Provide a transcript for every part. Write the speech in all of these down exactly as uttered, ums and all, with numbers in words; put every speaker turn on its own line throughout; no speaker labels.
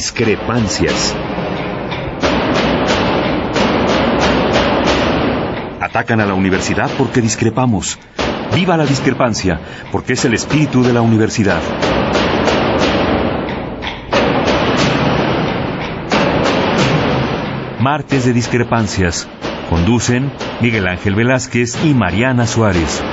Discrepancias. Atacan a la universidad porque discrepamos. ¡Viva la discrepancia! Porque es el espíritu de la universidad. Martes de Discrepancias. Conducen Miguel Ángel Velázquez y Mariana Suárez.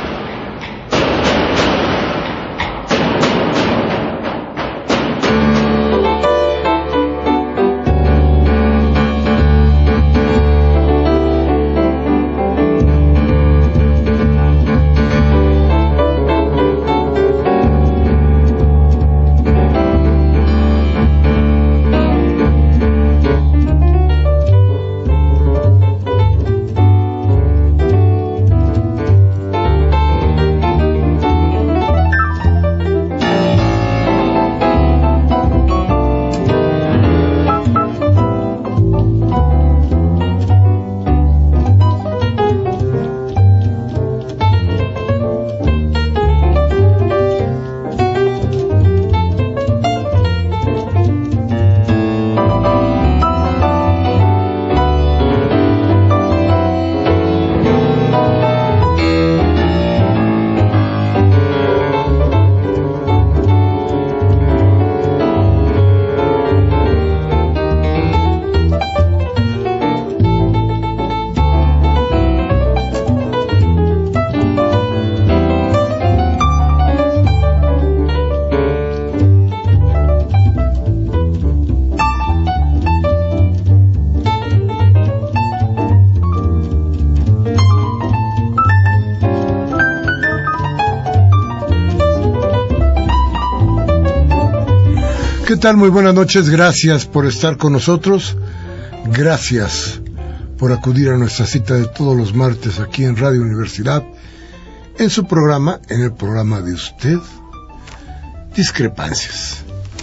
¿Qué tal? Muy buenas noches, gracias por estar con nosotros, gracias por acudir a nuestra cita de todos los martes aquí en Radio Universidad, en su programa, en el programa de usted, Discrepancias.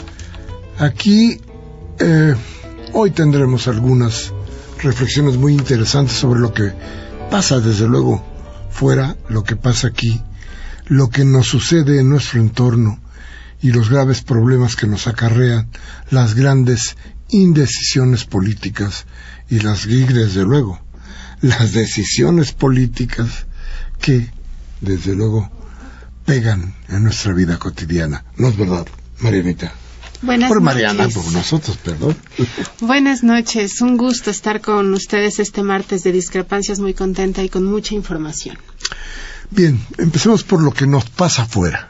Aquí, eh, hoy tendremos algunas reflexiones muy interesantes sobre lo que pasa desde luego fuera, lo que pasa aquí, lo que nos sucede en nuestro entorno, y los graves problemas que nos acarrean las grandes indecisiones políticas y las, y desde luego, las decisiones políticas que, desde luego, pegan en nuestra vida cotidiana. ¿No es verdad, Marianita?
Buenas
por
noches.
Mariana, por nosotros, perdón.
Buenas noches, un gusto estar con ustedes este martes de Discrepancias, muy contenta y con mucha información.
Bien, empecemos por lo que nos pasa afuera.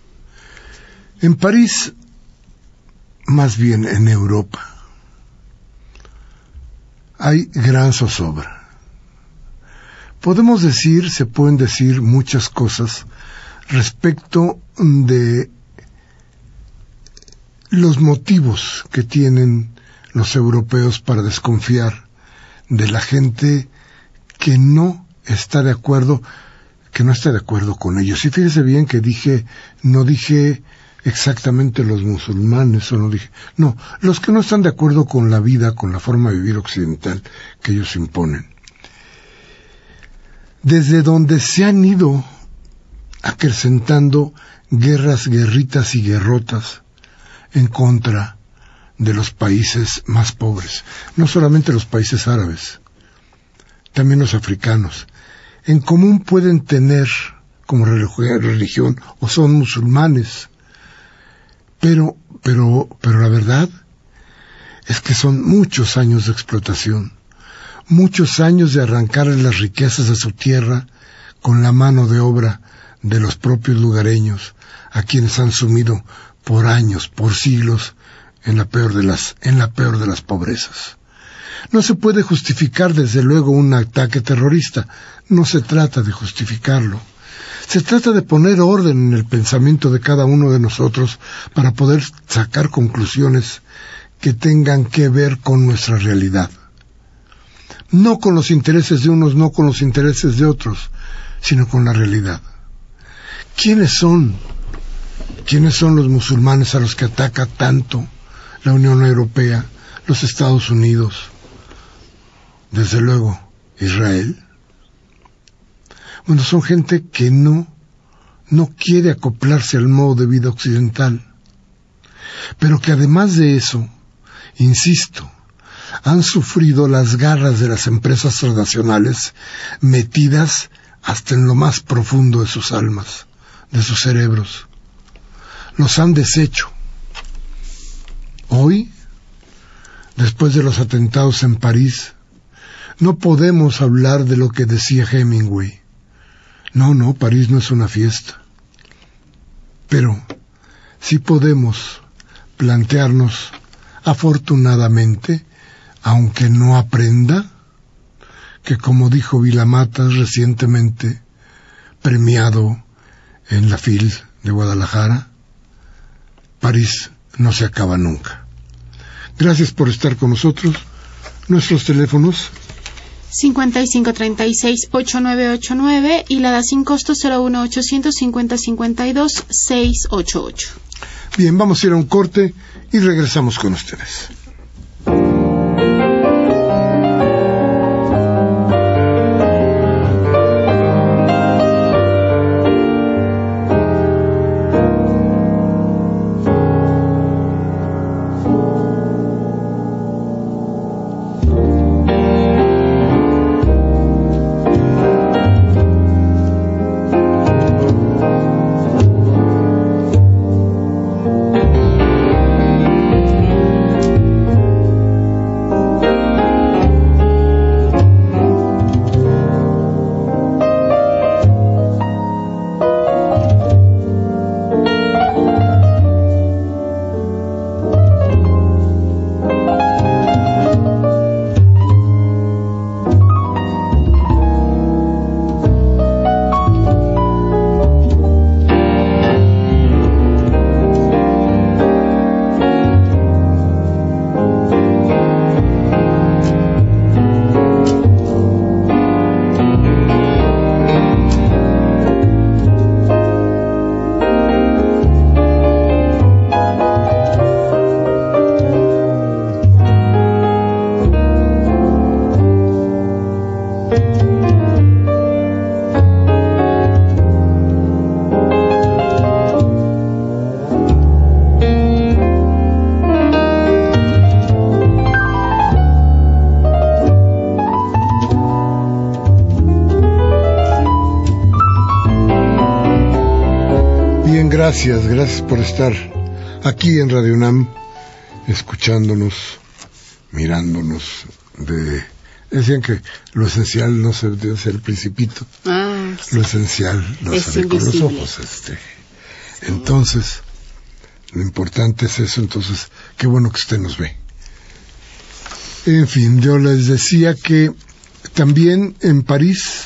En París, más bien en Europa, hay gran zozobra. Podemos decir, se pueden decir muchas cosas respecto de los motivos que tienen los europeos para desconfiar de la gente que no está de acuerdo, que no está de acuerdo con ellos. Y fíjese bien que dije, no dije exactamente los musulmanes, o no dije, no, los que no están de acuerdo con la vida, con la forma de vivir occidental que ellos imponen. Desde donde se han ido acrecentando guerras, guerritas y guerrotas en contra de los países más pobres, no solamente los países árabes, también los africanos. En común pueden tener como religión, o son musulmanes, Pero, pero, pero la verdad es que son muchos años de explotación, muchos años de arrancarle las riquezas de su tierra con la mano de obra de los propios lugareños, a quienes han sumido por años, por siglos, en la peor de las, en la peor de las pobrezas. No se puede justificar desde luego un ataque terrorista, no se trata de justificarlo. Se trata de poner orden en el pensamiento de cada uno de nosotros para poder sacar conclusiones que tengan que ver con nuestra realidad. No con los intereses de unos, no con los intereses de otros, sino con la realidad. ¿Quiénes son? ¿Quiénes son los musulmanes a los que ataca tanto la Unión Europea, los Estados Unidos, desde luego Israel? Bueno, son gente que no, no quiere acoplarse al modo de vida occidental, pero que además de eso, Insisto, han sufrido las garras de las empresas transnacionales metidas hasta en lo más profundo de sus almas, de sus cerebros. Los han deshecho. Hoy, después de los atentados en París, no podemos hablar de lo que decía Hemingway. No, no, París no es una fiesta. Pero sí podemos plantearnos, afortunadamente, aunque no aprenda, que como dijo Vilamatas recientemente, premiado en la F I L de Guadalajara, París no se acaba nunca. Gracias por estar con nosotros. Nuestros teléfonos
cincuenta y cinco treinta y seis ochenta y nueve ochenta y nueve y la da sin costo cero uno ochocientos cincuenta cincuenta y dos seiscientos ochenta y ocho.
Bien, vamos a ir a un corte y regresamos con ustedes. Gracias, gracias por estar aquí en Radio UNAM, escuchándonos, mirándonos. De decían que lo esencial no se debe ser el principito, ah, sí. Lo esencial lo se ve con los ojos. Este. Sí. Entonces, lo importante es eso. Entonces, qué bueno que usted nos ve. En fin, yo les decía que también en París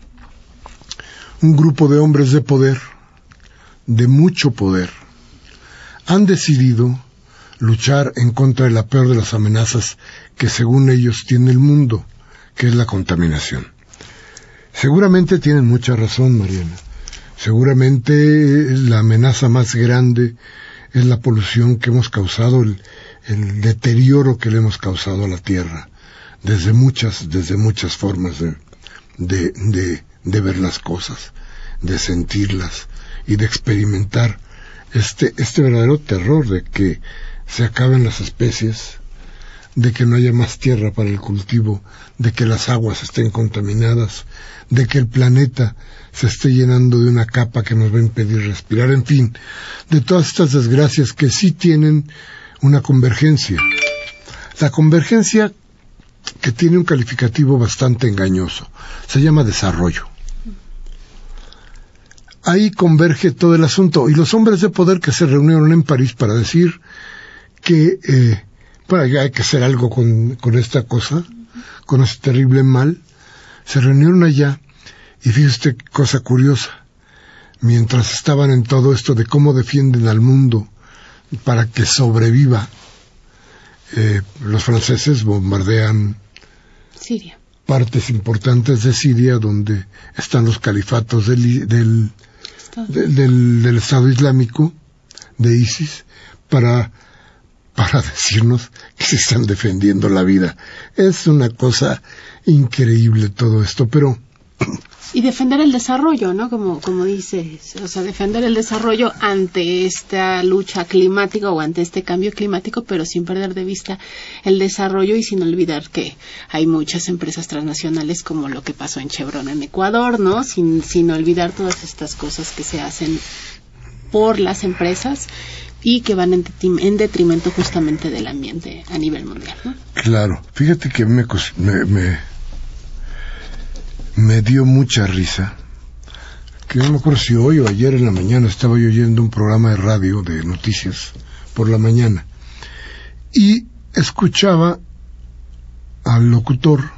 un grupo de hombres de poder, de mucho poder, han decidido luchar en contra de la peor de las amenazas que según ellos tiene el mundo, que es la contaminación. Seguramente tienen mucha razón, Mariana. Seguramente la amenaza más grande es la polución que hemos causado, el, el deterioro que le hemos causado a la Tierra, desde muchas, desde muchas formas de, de, de, de ver las cosas, de sentirlas, y de experimentar este, este verdadero terror de que se acaben las especies, de que no haya más tierra para el cultivo, de que las aguas estén contaminadas, de que el planeta se esté llenando de una capa que nos va a impedir respirar, en fin, de todas estas desgracias que sí tienen una convergencia. La convergencia que tiene un calificativo bastante engañoso, se llama desarrollo. Ahí converge todo el asunto, y los hombres de poder que se reunieron en París para decir que eh, para que hay que hacer algo con, con esta cosa, con este terrible mal, se reunieron allá, y fíjese usted qué cosa curiosa, mientras estaban en todo esto de cómo defienden al mundo para que sobreviva, eh, los franceses bombardean
Siria,
partes importantes de Siria, donde están los califatos del, del De, del, del Estado Islámico, de ISIS, para, para decirnos que se están defendiendo la vida. Es una cosa increíble todo esto, pero
Y defender el desarrollo, ¿no? Como, como dices, o sea, defender el desarrollo ante esta lucha climática o ante este cambio climático, pero sin perder de vista el desarrollo y sin olvidar que hay muchas empresas transnacionales como lo que pasó en Chevron en Ecuador, ¿no? Sin, sin olvidar todas estas cosas que se hacen por las empresas y que van en, en detrimento justamente del ambiente a nivel mundial, ¿no?
Claro, fíjate que me, me, me, me dio mucha risa, que no me acuerdo si hoy o ayer en la mañana estaba yo oyendo un programa de radio de noticias por la mañana y escuchaba al locutor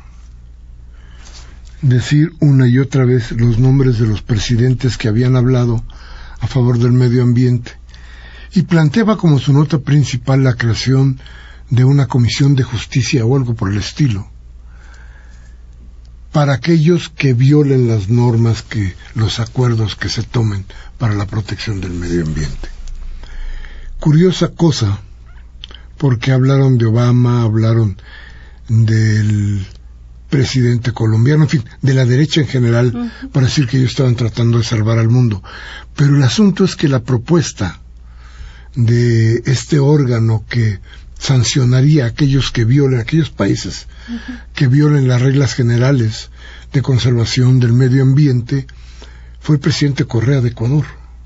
decir una y otra vez los nombres de los presidentes que habían hablado a favor del medio ambiente y planteaba como su nota principal la creación de una comisión de justicia o algo por el estilo para aquellos que violen las normas, que los acuerdos que se tomen para la protección del medio ambiente. Curiosa cosa, porque hablaron de Obama, hablaron del presidente colombiano, en fin, de la derecha en general, uh-huh. para decir que ellos estaban tratando de salvar al mundo. Pero el asunto es que la propuesta de este órgano que sancionaría a aquellos que violen, a aquellos países uh-huh. que violen las reglas generales de conservación del medio ambiente, fue el presidente Correa de Ecuador.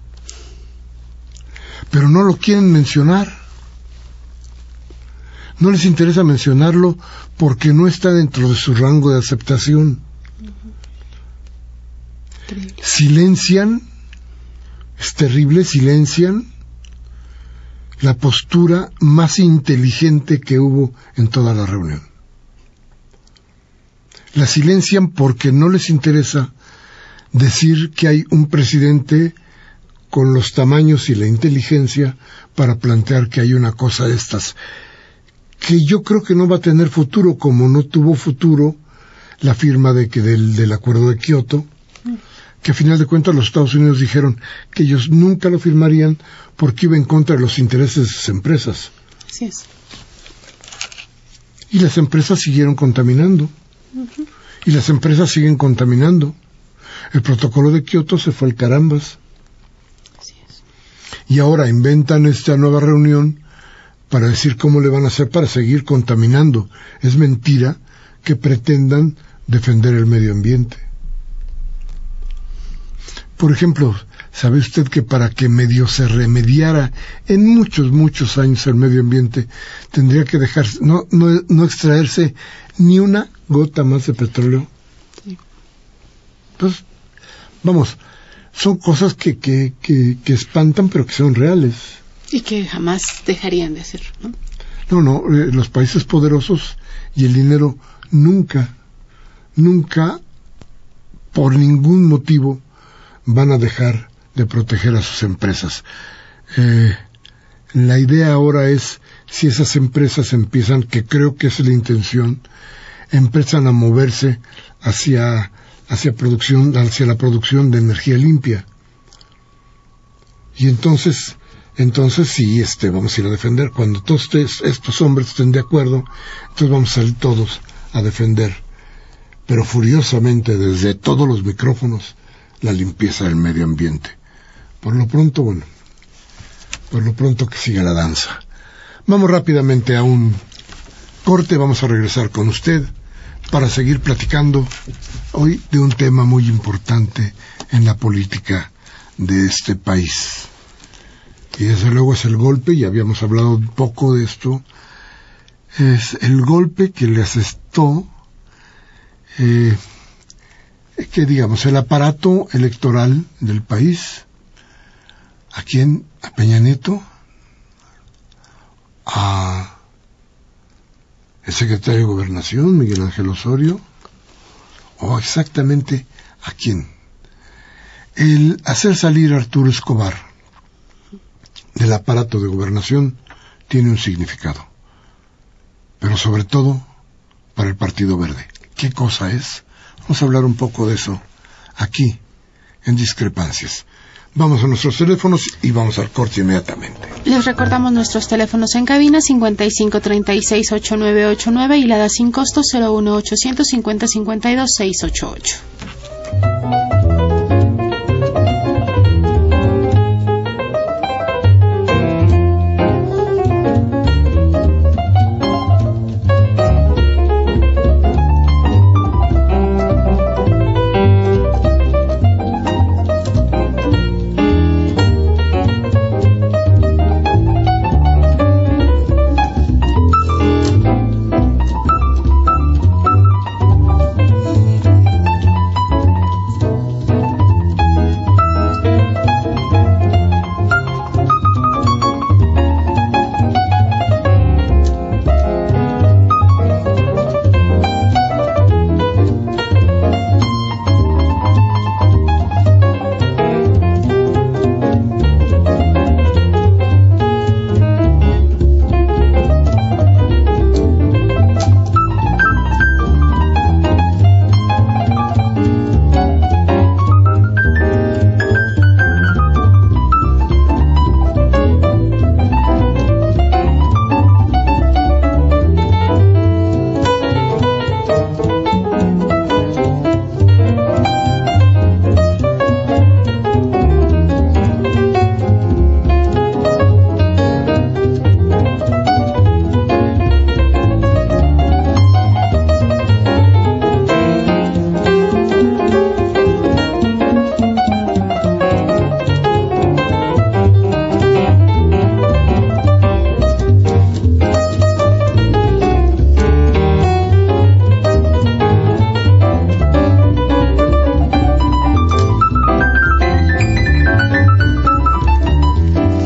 Pero no lo quieren mencionar. No les interesa mencionarlo porque no está dentro de su rango de aceptación. Uh-huh. Silencian, es terrible, silencian la postura más inteligente que hubo en toda la reunión. La silencian porque no les interesa decir que hay un presidente con los tamaños y la inteligencia para plantear que hay una cosa de estas, que yo creo que no va a tener futuro, como no tuvo futuro la firma de que del, del acuerdo de Kioto, que a final de cuentas los Estados Unidos dijeron que ellos nunca lo firmarían porque iba en contra de los intereses de sus empresas.
Así es.
Y las empresas siguieron contaminando. Uh-huh. Y las empresas siguen contaminando. El protocolo de Kioto se fue al carambas.
Así es.
Y ahora inventan esta nueva reunión para decir cómo le van a hacer para seguir contaminando. Es mentira que pretendan defender el medio ambiente. Por ejemplo, ¿sabe usted que para que medio se remediara en muchos, muchos años el medio ambiente, tendría que dejarse, no, no, no extraerse ni una gota más de petróleo? Sí. Entonces, vamos, son cosas que, que, que, que espantan, pero que son reales.
Y que jamás dejarían de hacer, ¿no?
No, no, eh, los países poderosos y el dinero nunca, nunca, por ningún motivo, van a dejar de proteger a sus empresas. Eh, la idea ahora es, si esas empresas empiezan, que creo que es la intención, empiezan a moverse hacia, hacia producción, hacia la producción de energía limpia. Y entonces, entonces sí, este, vamos a ir a defender. Cuando todos estos hombres estén de acuerdo, entonces vamos a salir todos a defender, pero furiosamente desde todos los micrófonos, la limpieza del medio ambiente. Por lo pronto, bueno, por lo pronto que siga la danza. Vamos rápidamente a un corte, vamos a regresar con usted para seguir platicando hoy de un tema muy importante en la política de este país. Y desde luego es el golpe, y habíamos hablado un poco de esto, es el golpe que le asestó eh, que digamos el aparato electoral del país. ¿A quién? A Peña Nieto, a el secretario de Gobernación, Miguel Ángel Osorio, o exactamente a quién. El hacer salir a Arturo Escobar del aparato de Gobernación tiene un significado, pero sobre todo para el Partido Verde. ¿Qué cosa es? Vamos a hablar un poco de eso aquí, en Discrepancias. Vamos a nuestros teléfonos y vamos al corte inmediatamente.
Les recordamos nuestros teléfonos en cabina cincuenta y cinco treinta y seis ochenta y nueve ochenta y nueve y la da sin costo cero uno ochocientos cincuenta cincuenta y dos seiscientos ochenta y ocho.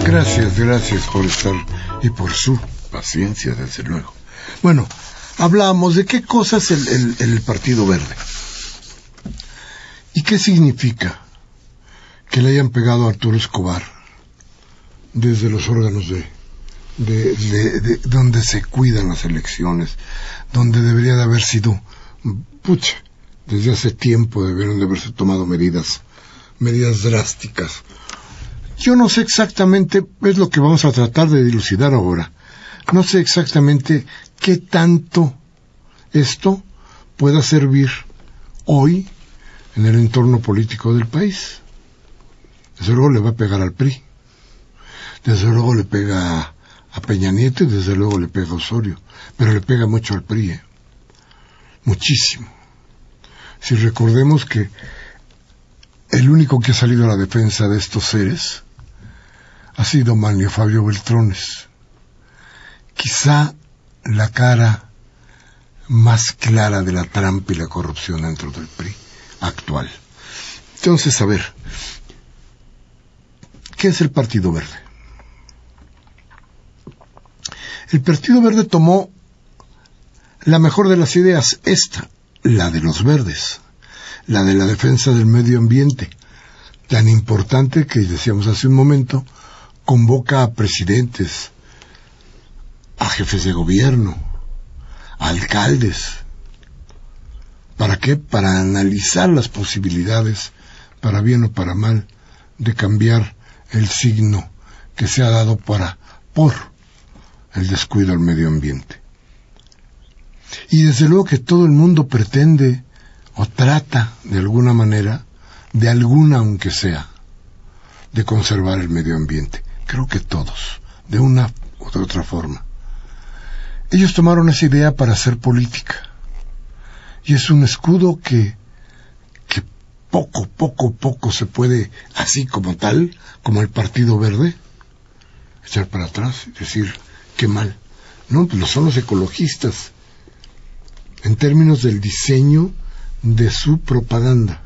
Gracias, gracias por estar y por su paciencia, desde luego. Bueno, hablamos de qué cosa es el, el, el Partido Verde. ¿Y qué significa que le hayan pegado a Arturo Escobar desde los órganos de, de, de, de donde se cuidan las elecciones, donde debería de haber sido, pucha, desde hace tiempo debieron de haberse tomado medidas, medidas drásticas? Yo no sé exactamente, es lo que vamos a tratar de dilucidar ahora, no sé exactamente qué tanto esto pueda servir hoy en el entorno político del país. Desde luego le va a pegar al P R I, desde luego le pega a Peña Nieto y desde luego le pega a Osorio, pero le pega mucho al P R I, ¿eh? Muchísimo. Si recordemos que el único que ha salido a la defensa de estos seres ha sido Manlio Fabio Beltrones, quizá la cara más clara de la trampa y la corrupción dentro del P R I actual. Entonces, a ver, ¿qué es el Partido Verde? El Partido Verde tomó la mejor de las ideas, esta, la de los verdes, la de la defensa del medio ambiente, tan importante que, decíamos hace un momento, convoca a presidentes, a jefes de gobierno, a alcaldes. ¿Para qué? Para analizar las posibilidades, para bien o para mal, de cambiar el signo que se ha dado para, por el descuido al medio ambiente. Y desde luego que todo el mundo pretende o trata de alguna manera, de alguna aunque sea, de conservar el medio ambiente. Creo que todos, de una u de otra forma. Ellos tomaron esa idea para hacer política. Y es un escudo que, que poco, poco, poco se puede, así como tal, como el Partido Verde, echar para atrás y decir, qué mal. No, pues lo son los ecologistas, en términos del diseño de su propaganda.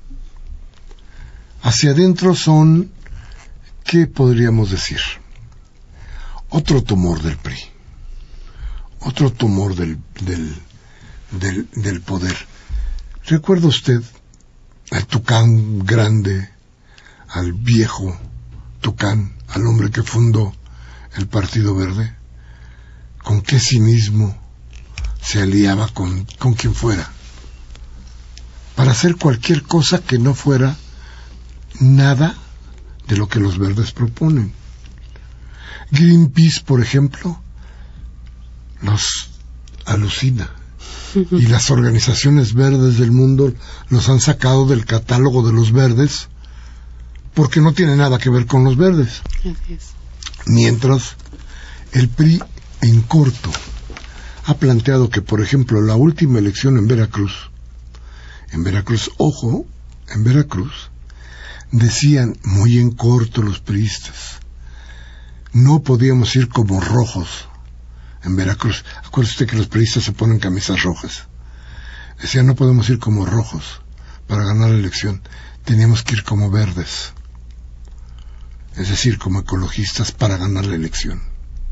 Hacia adentro son, ¿qué podríamos decir? Otro tumor del P R I, otro tumor del, del, del, del poder. ¿Recuerda usted al Tucán grande, al viejo Tucán, al hombre que fundó el Partido Verde? ¿Con qué cinismo se aliaba con, con quien fuera para hacer cualquier cosa que no fuera nada de lo que los verdes proponen? Greenpeace, por ejemplo, los alucina, y las organizaciones verdes del mundo los han sacado del catálogo de los verdes porque no tiene nada que ver con los verdes. Mientras el P R I en corto ha planteado que, por ejemplo, la última elección en Veracruz, en Veracruz, ojo, en Veracruz, decían muy en corto los priistas, no podíamos ir como rojos en Veracruz. Acuérdese usted que los priistas se ponen camisas rojas. Decían, no podemos ir como rojos para ganar la elección, teníamos que ir como verdes, es decir, como ecologistas para ganar la elección.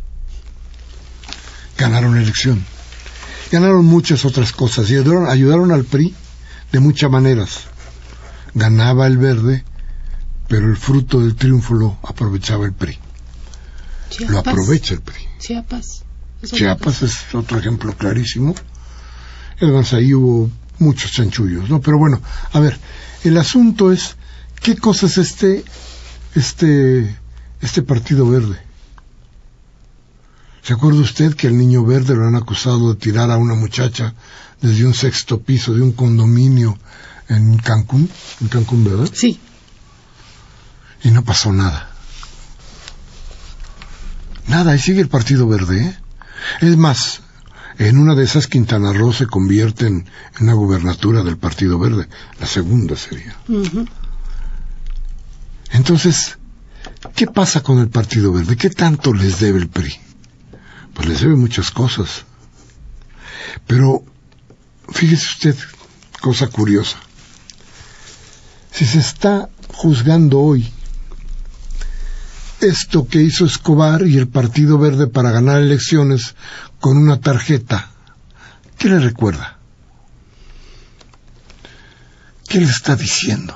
Ganaron la elección, ganaron muchas otras cosas y ayudaron, ayudaron al P R I de muchas maneras. Ganaba el verde, pero el fruto del triunfo lo aprovechaba el P R I. Chiapas. Lo aprovecha el P R I.
Chiapas.
Chiapas es otro ejemplo clarísimo. Además ahí hubo muchos chanchullos, ¿no? Pero bueno, a ver, el asunto es, ¿qué cosa es este, este, este Partido Verde? ¿Se acuerda usted que al niño verde lo han acusado de tirar a una muchacha desde un sexto piso de un condominio en Cancún? En Cancún, ¿verdad?
Sí.
Y no pasó nada. Nada, ahí sigue el Partido Verde, ¿eh? Es más, en una de esas Quintana Roo se convierte en, en una gubernatura del Partido Verde. La segunda sería. Uh-huh. Entonces, ¿qué pasa con el Partido Verde? ¿Qué tanto les debe el P R I? Pues les debe muchas cosas. Pero, fíjese usted, cosa curiosa. Si se está juzgando hoy esto que hizo Escobar y el Partido Verde para ganar elecciones con una tarjeta, ¿qué le recuerda? ¿Qué le está diciendo?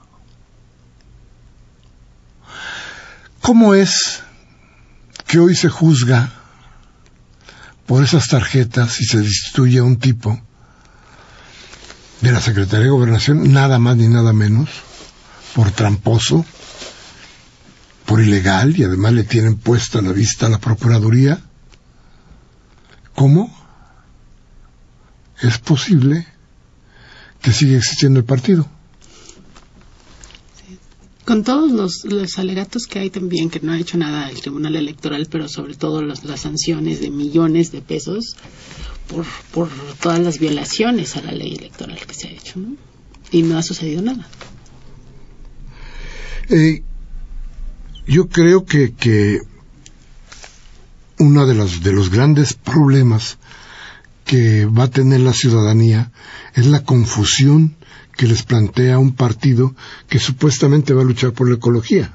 ¿Cómo es que hoy se juzga por esas tarjetas y se destituye a un tipo de la Secretaría de Gobernación, nada más ni nada menos, por tramposo, por ilegal, y además le tienen puesta la vista a la Procuraduría? ¿Cómo es posible que siga existiendo el partido?
Con todos los, los alegatos que hay también, que no ha hecho nada el Tribunal Electoral, pero sobre todo los, las sanciones de millones de pesos por, por todas las violaciones a la ley electoral que se ha hecho, ¿no? Y no ha sucedido nada.
Eh, yo creo que, que uno de los, de los grandes problemas que va a tener la ciudadanía es la confusión que les plantea un partido que supuestamente va a luchar por la ecología,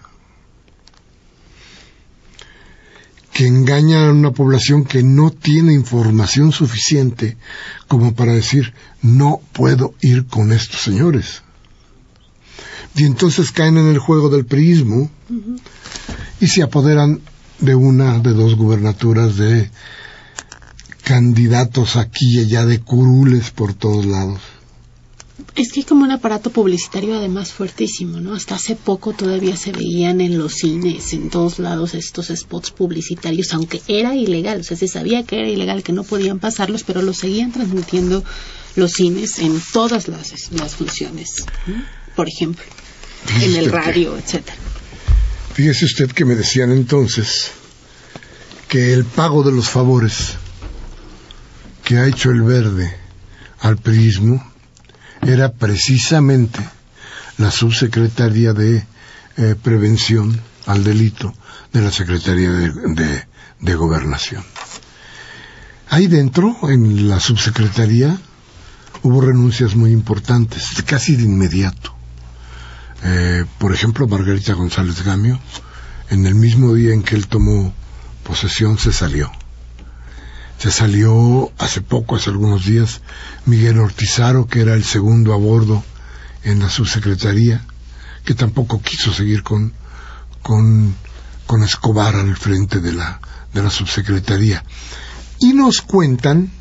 que engaña a una población que no tiene información suficiente como para decir, no puedo ir con estos señores. Y entonces caen en el juego del priismo uh-huh. y se apoderan de una, de dos gubernaturas, de candidatos aquí y allá, de curules por todos lados.
Es que hay como un aparato publicitario además fuertísimo, ¿no? Hasta hace poco todavía se veían en los cines, en todos lados, estos spots publicitarios, aunque era ilegal, o sea, se sabía que era ilegal, que no podían pasarlos, pero los seguían transmitiendo los cines en todas las, las funciones, ¿no? Por ejemplo, fíjese en el radio, que, etcétera.
Fíjese usted que me decían entonces que el pago de los favores que ha hecho el Verde al priismo era precisamente la subsecretaría de eh, prevención al delito de la Secretaría de, de, de Gobernación. Ahí dentro, en la subsecretaría, hubo renuncias muy importantes, casi de inmediato. Eh, por ejemplo, Margarita González Gamio, en el mismo día en que él tomó posesión, se salió. Se salió hace poco, hace algunos días, Miguel Ortizaro, que era el segundo a bordo en la subsecretaría, que tampoco quiso seguir con, con, con Escobar al frente de la, de la subsecretaría. Y nos cuentan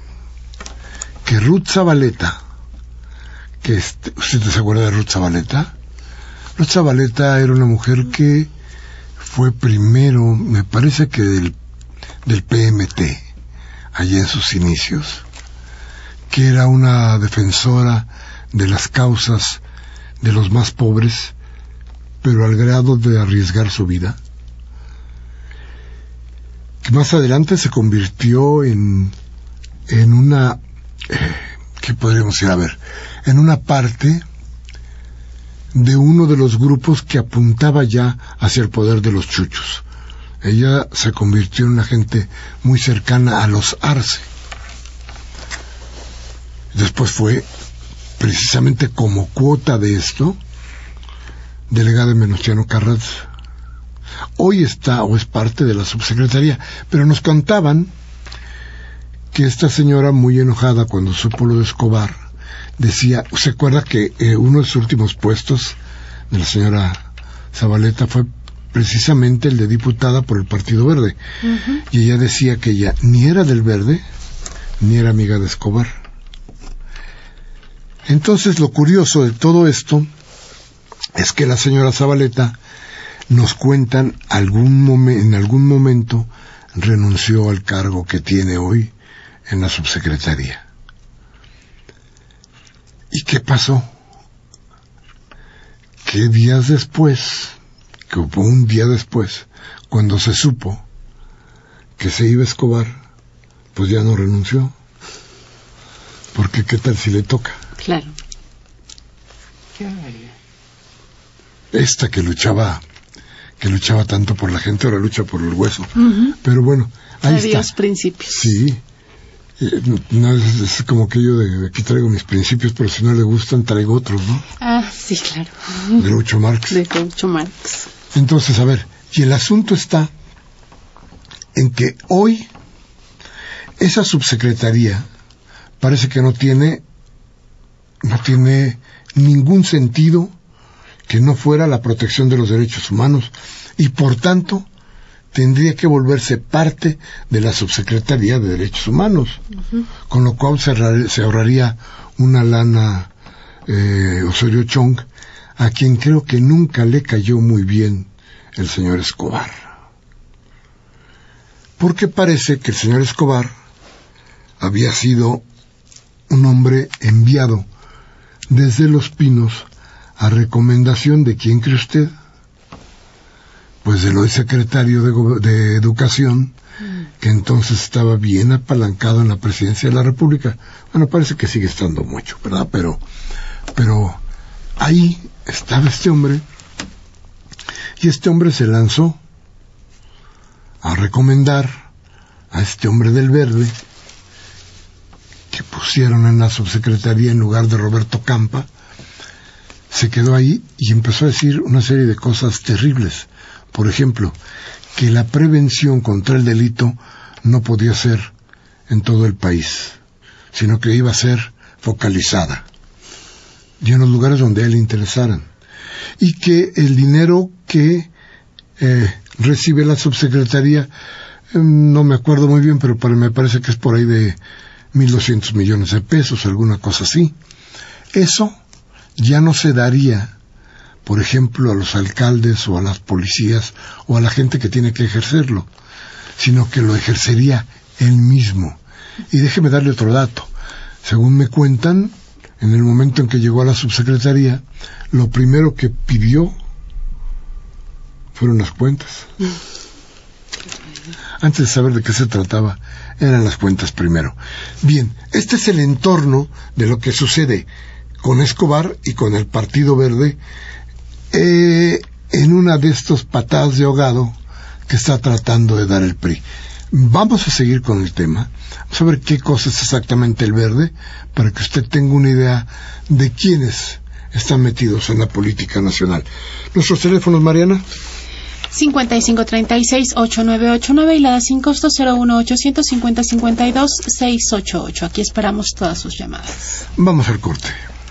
que Ruth Zabaleta, que este, ¿usted se acuerda de Ruth Zabaleta? Ruth Zabaleta era una mujer que fue primero, me parece que del, del P M T, allí en sus inicios, que era una defensora de las causas de los más pobres, pero al grado de arriesgar su vida, que más adelante se convirtió en en una eh, ¿qué podríamos decir? A ver, en una parte de uno de los grupos que apuntaba ya hacia el poder de los chuchos. Ella se convirtió en una gente muy cercana a los Arce. Después fue, precisamente como cuota de esto, delegada de Venustiano Carranza. Hoy está, o es parte de la subsecretaría, pero nos contaban que esta señora, muy enojada cuando supo lo de Escobar, decía, ¿se acuerda que eh, uno de sus últimos puestos de la señora Zabaleta fue precisamente el de diputada por el Partido Verde? Uh-huh. Y ella decía que ella ni era del Verde ni era amiga de Escobar. Entonces, lo curioso de todo esto es que la señora Zabaleta, nos cuentan, algún momen, en algún momento renunció al cargo que tiene hoy en la subsecretaría. ¿Y qué pasó? Que días después, que hubo un día después, cuando se supo que se iba a Escobar, pues ya no renunció. Porque qué tal si le toca.
Claro.
Esta que luchaba, que luchaba tanto por la gente, ahora lucha por el hueso. Uh-huh. Pero bueno, ahí
Adiós
está.
Principios.
Sí. No, es, es como aquello de aquí traigo mis principios, pero si no le gustan traigo otros, ¿no?
Ah, sí, claro.
De Groucho Marx.
De Groucho Marx.
Entonces, a ver, Y el asunto está en que hoy esa subsecretaría parece que no tiene no tiene ningún sentido que no fuera la protección de los derechos humanos, y por tanto tendría que volverse parte de la subsecretaría de Derechos Humanos, uh-huh. Con lo cual se, se ahorraría una lana eh, Osorio Chong, a quien creo que nunca le cayó muy bien el señor Escobar, porque parece que el señor Escobar había sido un hombre enviado desde Los Pinos a recomendación de ¿quién cree usted? Pues del hoy secretario de, de Educación, que entonces estaba bien apalancado en la presidencia de la República. Bueno, parece que sigue estando mucho, ¿verdad? Pero, pero ahí estaba este hombre, y este hombre se lanzó a recomendar a este hombre del Verde, que pusieron en la subsecretaría en lugar de Roberto Campa. Se quedó ahí y empezó a decir una serie de cosas terribles. Por ejemplo, que la prevención contra el delito no podía ser en todo el país, sino que iba a ser focalizada y en los lugares donde a él le interesaran, y que el dinero que eh, recibe la subsecretaría, eh, no me acuerdo muy bien, pero para, me parece que es por ahí de mil doscientos millones de pesos, alguna cosa así. Eso ya no se daría, por ejemplo, a los alcaldes o a las policías o a la gente que tiene que ejercerlo, sino que lo ejercería él mismo. Y déjeme darle otro dato. Según me cuentan, en el momento en que llegó a la subsecretaría, lo primero que pidió fueron las cuentas. Antes de saber de qué se trataba, eran las cuentas primero. Bien, este es el entorno de lo que sucede con Escobar y con el Partido Verde, eh, en una de estos patadas de ahogado que está tratando de dar el P R I. Vamos a seguir con el tema, vamos a ver qué cosa es exactamente el Verde, para que usted tenga una idea de quiénes están metidos en la política nacional. ¿Nuestros teléfonos, Mariana?
cincuenta y cinco treinta y seis ochenta y nueve ochenta y nueve y la da sin costo cero uno ochocientos cincuenta cincuenta y dos seiscientos ochenta y ocho. Aquí esperamos todas sus llamadas.
Vamos al corte.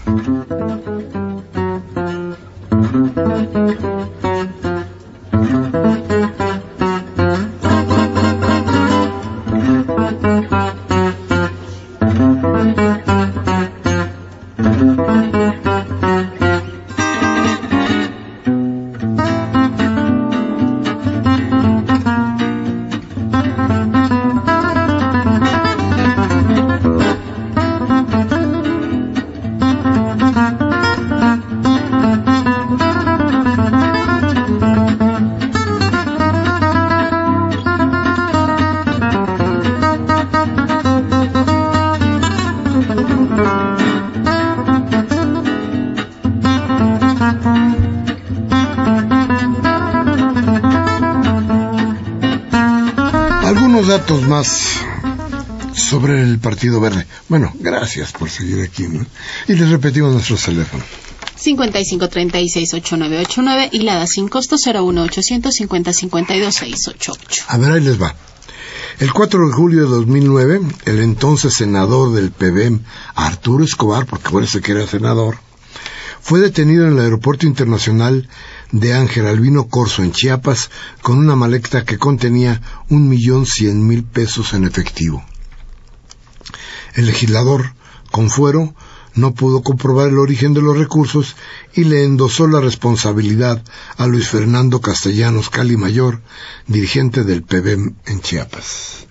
Datos más sobre el Partido Verde. Bueno, gracias por seguir aquí, ¿no? Y les repetimos nuestros teléfonos.
cincuenta y cinco treinta y seis ochenta y nueve ochenta y nueve y la da sin costo cero uno ochocientos cincuenta cincuenta y dos seiscientos ochenta y ocho.
A ver, ahí les va. El cuatro de julio de dos mil nueve, el entonces senador del P B M, Arturo Escobar, porque parece que era senador, fue detenido en el Aeropuerto Internacional de Ángel Albino Corzo, en Chiapas, con una maleta que contenía un millón cien mil pesos en efectivo. El legislador, con fuero, no pudo comprobar el origen de los recursos y le endosó la responsabilidad a Luis Fernando Castellanos Cali Mayor, dirigente del P B M en Chiapas.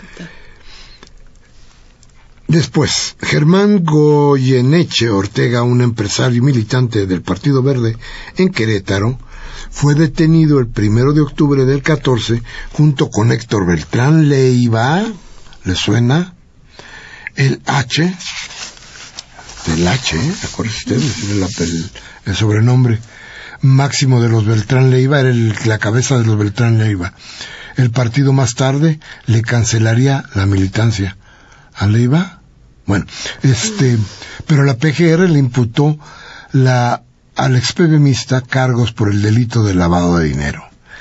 Después, Germán Goyeneche Ortega, un empresario y militante del Partido Verde en Querétaro, fue detenido el primero de octubre del catorce junto con Héctor Beltrán Leiva, ¿le suena? El H, el H, ¿eh? ¿Acuérdense ustedes? El, el, el sobrenombre máximo de los Beltrán Leiva era el, la cabeza de los Beltrán Leiva. El partido más tarde le cancelaría la militancia a Leiva. Bueno, este, pero la P G R le imputó la, al expebemista cargos por el delito de lavado de dinero.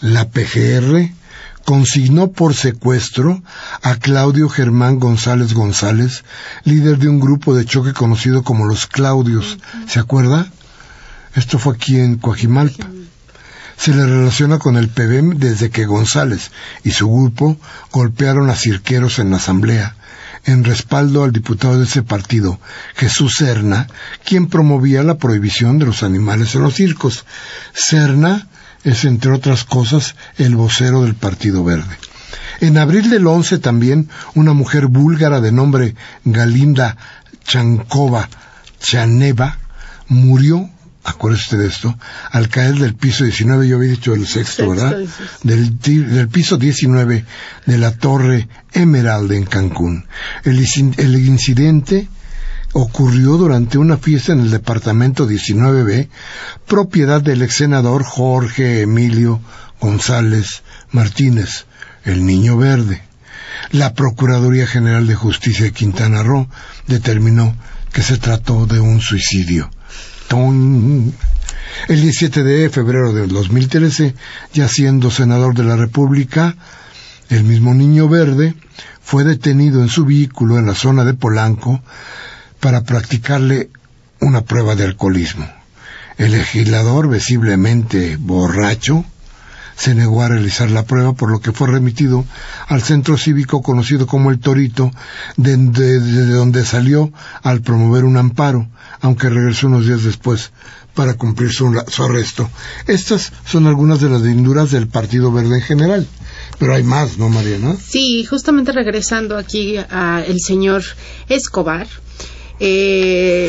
La P G R consignó por secuestro a Claudio Germán González González, líder de un grupo de choque conocido como los Claudios. ¿Se acuerda? Esto fue aquí en Coajimalpa. Se le relaciona con el P B M desde que González y su grupo golpearon a cirqueros en la asamblea, en respaldo al diputado de ese partido, Jesús Serna, quien promovía la prohibición de los animales en los circos. Serna es, entre otras cosas, el vocero del Partido Verde. En abril del once también, una mujer búlgara de nombre Galinda Chankova Chaneva murió, acuérdese de esto, al caer del piso diecinueve, yo había dicho el sexto, ¿verdad? Del, del piso diecinueve de la Torre Emerald en Cancún. El, el incidente ocurrió durante una fiesta en el departamento diecinueve B, propiedad del ex senador Jorge Emilio González Martínez, el Niño Verde. La Procuraduría General de Justicia de Quintana Roo determinó que se trató de un suicidio. ¡Ton! El diecisiete de febrero del dos mil trece, ya siendo senador de la República, el mismo Niño Verde fue detenido en su vehículo en la zona de Polanco para practicarle una prueba de alcoholismo. El legislador, visiblemente borracho, se negó a realizar la prueba, por lo que fue remitido al centro cívico conocido como El Torito, de, de, de donde salió al promover un amparo, aunque regresó unos días después para cumplir su, su arresto. Estas son algunas de las linduras del Partido Verde en general, pero hay más, ¿no, Mariana?
Sí, justamente regresando aquí a el señor Escobar, eh,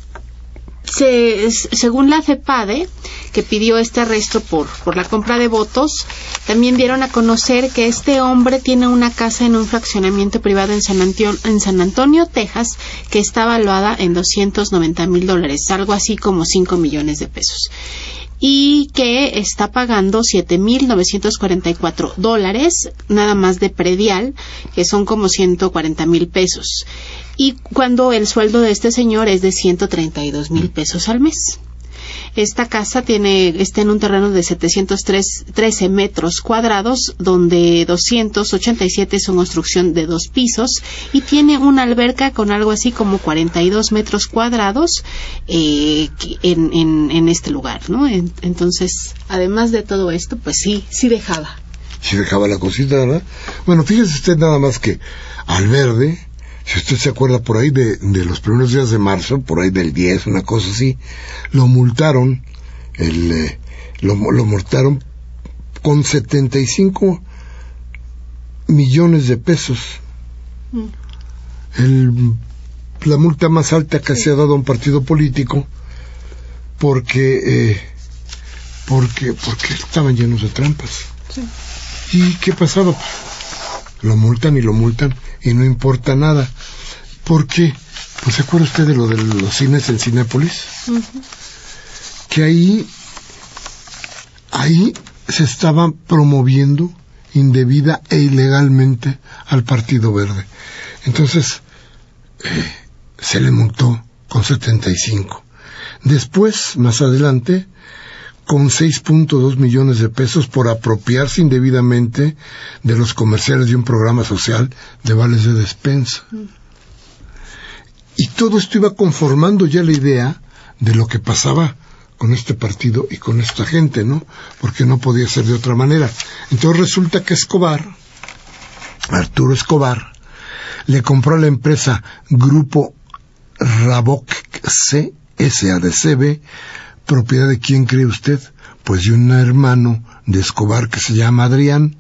se, según la FEPADE, que pidió este arresto por, por la compra de votos, también dieron a conocer que este hombre tiene una casa en un fraccionamiento privado en San Antonio, en San Antonio, Texas, que está valuada en doscientos noventa mil dólares, algo así como cinco millones de pesos. Y que está pagando siete mil novecientos cuarenta y cuatro dólares, nada más de predial, que son como ciento cuarenta mil pesos. Y cuando el sueldo de este señor es de ciento treinta y dos mil pesos al mes. Esta casa tiene, está en un terreno de setecientos trece metros cuadrados, donde doscientos ochenta y siete son construcción de dos pisos, y tiene una alberca con algo así como cuarenta y dos metros cuadrados eh, en, en, en este lugar, ¿no? Entonces, además de todo esto, pues sí, sí dejaba.
Sí dejaba la cosita, ¿verdad? Bueno, fíjese usted nada más que al Verde, si usted se acuerda por ahí de, de los primeros días de marzo, por ahí del diez, una cosa así, lo multaron, el, eh, lo, lo multaron con setenta y cinco millones de pesos. Mm. El, la multa más alta que sí se ha dado a un partido político, porque, eh, porque, porque estaban llenos de trampas. Sí. ¿Y qué pasaba? Lo multan y lo multan y no importa nada. ¿Por qué? Pues ¿se acuerda usted de lo de los cines en Cinépolis? Uh-huh. Que ahí, ahí se estaba promoviendo indebida e ilegalmente al Partido Verde. Entonces, eh, se le multó con setenta y cinco. Después, más adelante, con seis punto dos millones de pesos por apropiarse indebidamente de los comerciales de un programa social de vales de despensa. Mm. Y todo esto iba conformando ya la idea de lo que pasaba con este partido y con esta gente, ¿no? Porque no podía ser de otra manera. Entonces resulta que Escobar, Arturo Escobar, le compró a la empresa Grupo Raboc C, S A D C B, ¿propiedad de quién cree usted? Pues de un hermano de Escobar que se llama Adrián.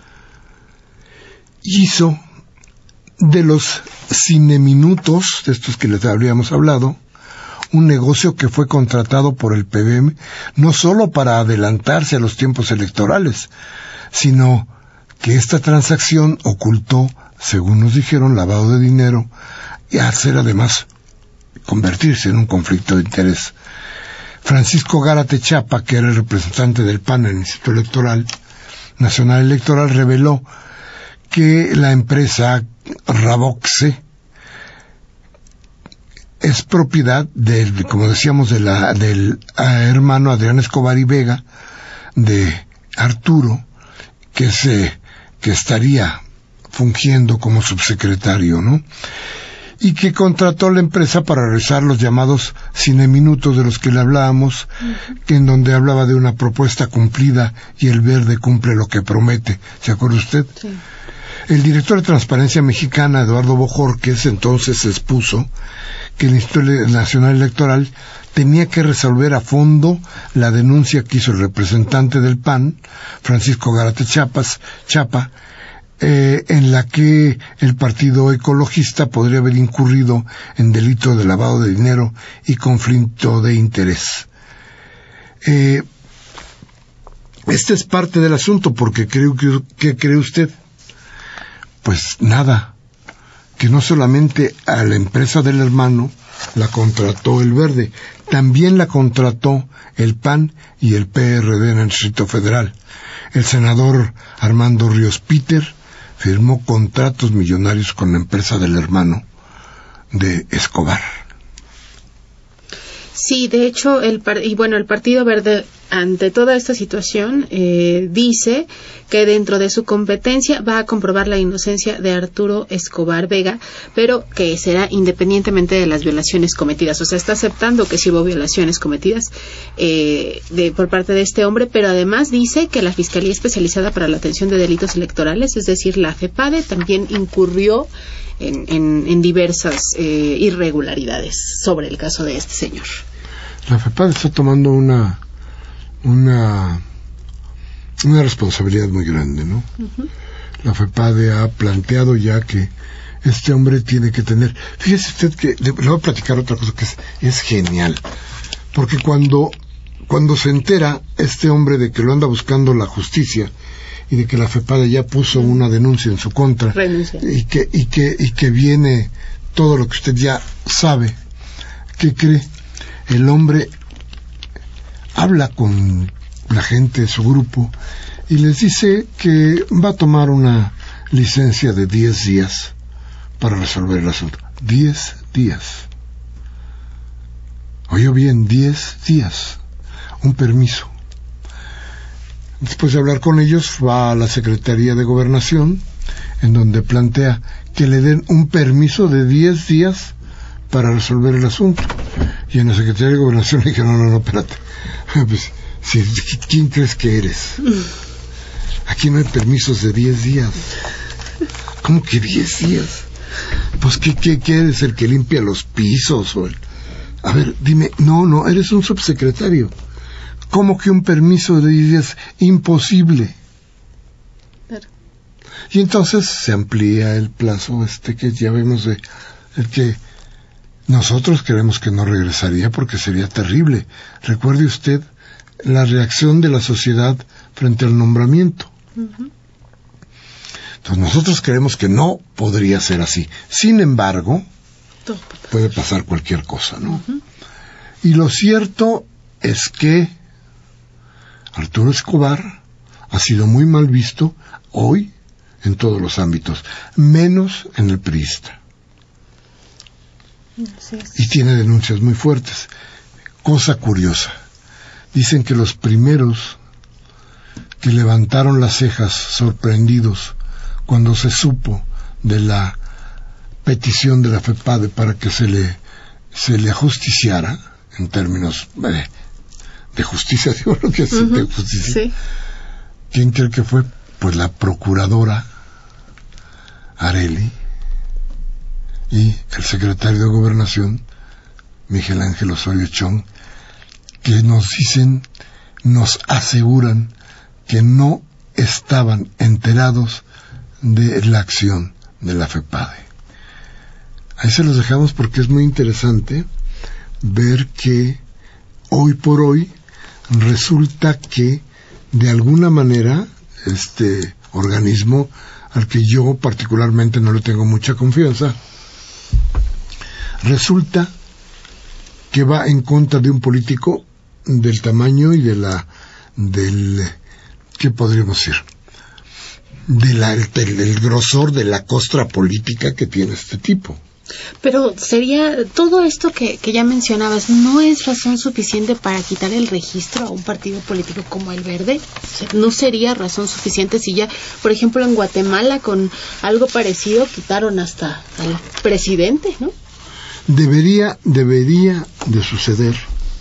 Hizo de los cineminutos, de estos que les habríamos hablado, un negocio que fue contratado por el P B M, no solo para adelantarse a los tiempos electorales, sino que esta transacción ocultó, según nos dijeron, lavado de dinero y hacer además convertirse en un conflicto de interés. Francisco Gárate Chapa, que era el representante del P A N en el Instituto Electoral, Nacional Electoral, reveló que la empresa Raboxe es propiedad del, como decíamos, de la, del hermano Adrián Escobar y Vega, de Arturo, que se, que estaría fungiendo como subsecretario, ¿no? Y que contrató la empresa para realizar los llamados cineminutos de los que le hablábamos, uh-huh. que en donde hablaba de una propuesta cumplida y el verde cumple lo que promete. ¿Se acuerda usted?
Sí.
El director de Transparencia Mexicana, Eduardo Bojorquez, entonces expuso que el Instituto Nacional Electoral tenía que resolver a fondo la denuncia que hizo el representante del P A N, Francisco Gárate Chiapas, Chapa, Eh, en la que el partido ecologista podría haber incurrido en delito de lavado de dinero y conflicto de interés. Eh, este es parte del asunto, porque creo que, ¿qué cree usted? Pues nada, que no solamente a la empresa del hermano la contrató el Verde, también la contrató el P A N y el P R D en el Distrito Federal. El senador Armando Ríos Peter firmó contratos millonarios con la empresa del hermano de Escobar.
Sí, de hecho, el par- y bueno, el Partido Verde, ante toda esta situación, eh, dice que dentro de su competencia va a comprobar la inocencia de Arturo Escobar Vega, pero que será independientemente de las violaciones cometidas. O sea, está aceptando que sí hubo violaciones cometidas eh, de, por parte de este hombre, pero además dice que la Fiscalía Especializada para la Atención de Delitos Electorales, es decir, la FEPADE, también incurrió en, en, en diversas eh, irregularidades sobre el caso de este señor.
La FEPADE está tomando una una una responsabilidad muy grande, ¿no? Uh-huh. La FEPADE ha planteado ya que este hombre tiene que tener... Fíjese usted que le, le voy a platicar otra cosa que es, es genial, porque cuando cuando se entera este hombre de que lo anda buscando la justicia y de que la FEPADE ya puso una denuncia en su contra,
Renuncia.
y que y que y que viene todo lo que usted ya sabe, ¿qué cree? El hombre habla con la gente de su grupo y les dice que va a tomar una licencia de diez días para resolver el asunto. diez días. Oyó bien, diez días. Un permiso. Después de hablar con ellos, va a la Secretaría de Gobernación, en donde plantea que le den un permiso de diez días para resolver el asunto. Y en la Secretaría de Gobernación le dijeron, no, no, no, espérate. Pues, si, ¿quién crees que eres? Aquí no hay permisos de diez días. ¿Cómo que diez días? Pues, ¿qué, qué, qué eres? ¿El que limpia los pisos? O el... A ver, dime, no, no, eres un subsecretario. ¿Cómo que un permiso de diez días? Imposible.
Claro.
Y entonces se amplía el plazo este que ya vemos de... el que nosotros creemos que no regresaría porque sería terrible. Recuerde usted la reacción de la sociedad frente al nombramiento. Uh-huh. Entonces nosotros creemos que no podría ser así. Sin embargo, puede pasar cualquier cosa, ¿no? Uh-huh. Y lo cierto es que Arturo Escobar ha sido muy mal visto hoy en todos los ámbitos, menos en el priista.
Sí, sí.
Y tiene denuncias muy fuertes. Cosa curiosa, dicen que los primeros que levantaron las cejas sorprendidos cuando se supo de la petición de la FEPADE para que se le se le ajusticiara en términos eh, de justicia, digo lo que es uh-huh. de justicia.
Sí.
¿Quién cree que fue? Pues la procuradora Arely y el secretario de Gobernación, Miguel Ángel Osorio Chong, que nos dicen, nos aseguran que no estaban enterados de la acción de la FEPADE. Ahí se los dejamos porque es muy interesante ver que hoy por hoy resulta que de alguna manera este organismo al que yo particularmente no le tengo mucha confianza, resulta que va en contra de un político del tamaño y de la del ¿qué podríamos decir? de la del, del grosor de la costra política que tiene este tipo.
Pero sería, todo esto que, que ya mencionabas, ¿no es razón suficiente para quitar el registro a un partido político como el Verde? O sea, ¿no sería razón suficiente si ya, por ejemplo, en Guatemala con algo parecido quitaron hasta al presidente, ¿no?
Debería, debería de suceder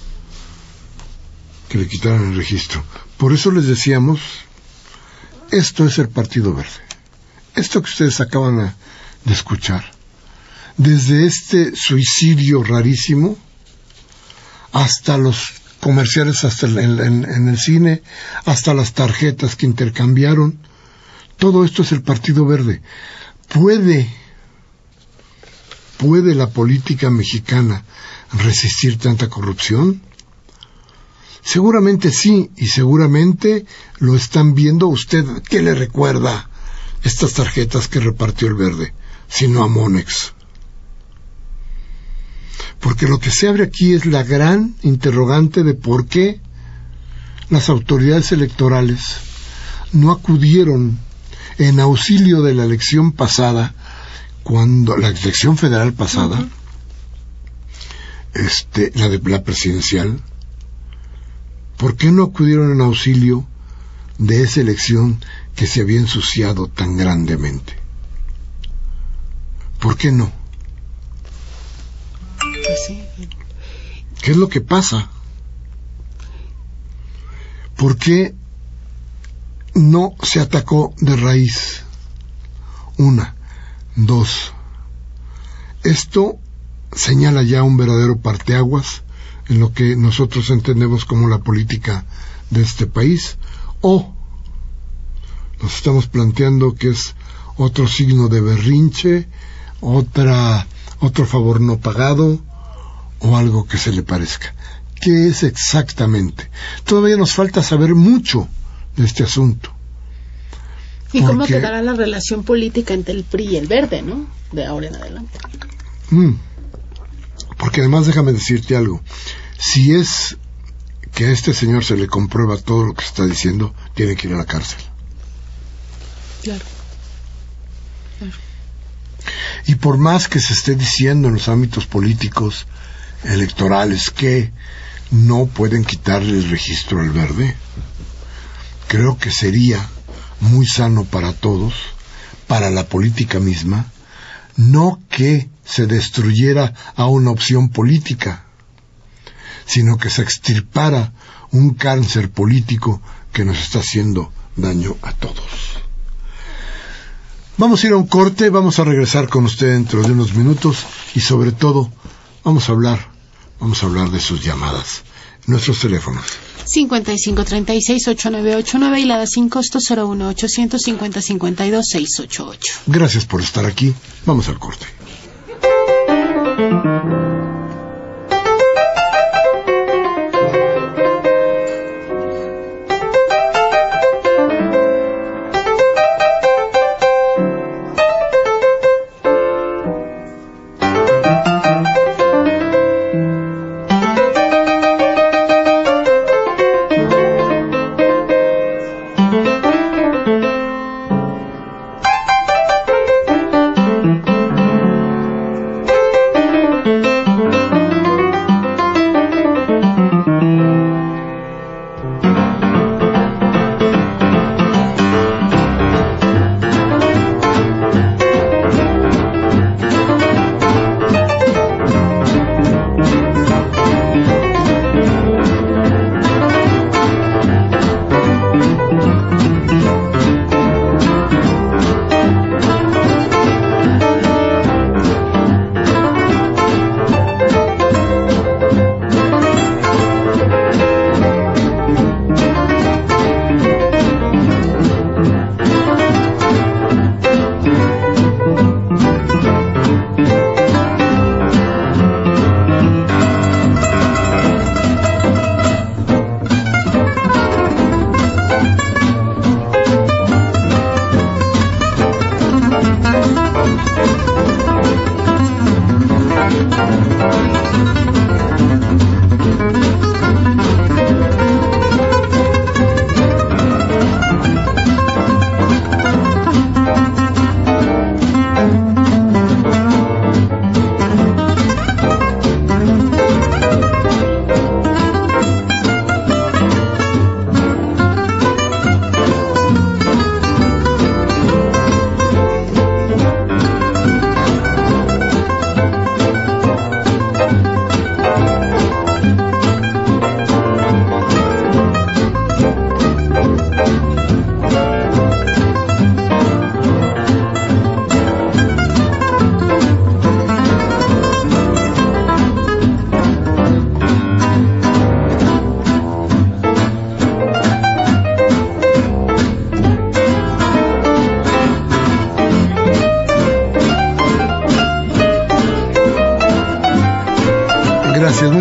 que le quitaran el registro. Por eso les decíamos, esto es el Partido Verde. Esto que ustedes acaban de escuchar, desde este suicidio rarísimo hasta los comerciales, hasta el, en, en el cine, hasta las tarjetas que intercambiaron, todo esto es el Partido Verde. ¿Puede, puede la política mexicana resistir tanta corrupción? Seguramente sí, y seguramente lo están viendo. ¿Usted qué le recuerda estas tarjetas que repartió el Verde? Sino a Monex. Porque lo que se abre aquí es la gran interrogante de por qué las autoridades electorales no acudieron en auxilio de la elección pasada, cuando la elección federal pasada, uh-huh. este, la de la presidencial. ¿Por qué no acudieron en auxilio de esa elección que se había ensuciado tan grandemente? ¿Por qué no? ¿Qué es lo que pasa? ¿Por qué no se atacó de raíz? Una. Dos. Esto señala ya un verdadero parteaguas en lo que nosotros entendemos como la política de este país, o nos estamos planteando que es otro signo de berrinche, otra, otro favor no pagado, o algo que se le parezca. ¿Qué es exactamente? Todavía nos falta saber mucho de este asunto.
¿Y porque... cómo quedará la relación política entre el P R I y el Verde, no? De ahora en adelante.
Mm. Porque además déjame decirte algo, si es que a este señor se le comprueba todo lo que está diciendo, tiene que ir a la cárcel.
Claro. Claro.
Y por más que se esté diciendo en los ámbitos políticos, electorales, que no pueden quitarle el registro al Verde, creo que sería muy sano para todos, para la política misma, no que se destruyera a una opción política, sino que se extirpara un cáncer político que nos está haciendo daño a todos. Vamos a ir a un corte, vamos a regresar con usted dentro de unos minutos y sobre todo vamos a hablar, vamos a hablar de sus llamadas, nuestros teléfonos.
cincuenta y cinco treinta y seis ochenta y nueve ochenta y nueve y la da sin costo cero uno ochocientos cincuenta cincuenta y dos seiscientos ochenta y ocho.
Gracias por estar aquí. Vamos al corte.